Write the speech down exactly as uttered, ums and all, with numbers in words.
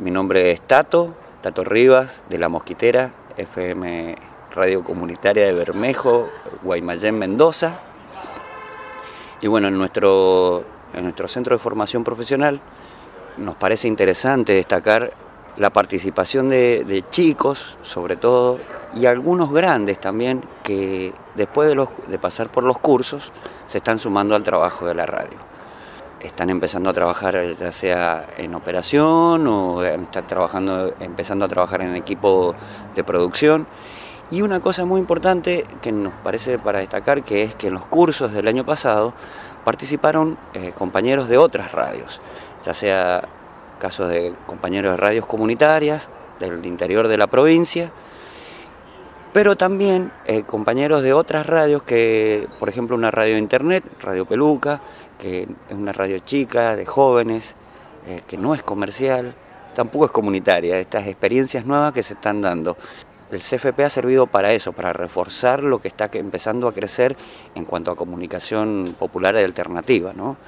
Mi nombre es Tato, Tato Rivas, de La Mosquitera, F M Radio Comunitaria de Bermejo, Guaymallén, Mendoza. Y bueno, en nuestro, en nuestro centro de formación profesional nos parece interesante destacar la participación de, de chicos, sobre todo, y algunos grandes también, que después de, los, de pasar por los cursos se están sumando al trabajo de la radio. Están empezando a trabajar ya sea en operación o están trabajando, empezando a trabajar en equipo de producción. Y una cosa muy importante que nos parece para destacar, que es que en los cursos del año pasado participaron eh, compañeros de otras radios, ya sea casos de compañeros de radios comunitarias del interior de la provincia, pero también eh, compañeros de otras radios que, por ejemplo, una radio de internet, Radio Peluca, que es una radio chica, de jóvenes, eh, que no es comercial, tampoco es comunitaria, estas experiencias nuevas que se están dando. El C F P ha servido para eso, para reforzar lo que está empezando a crecer en cuanto a comunicación popular y alternativa, ¿no?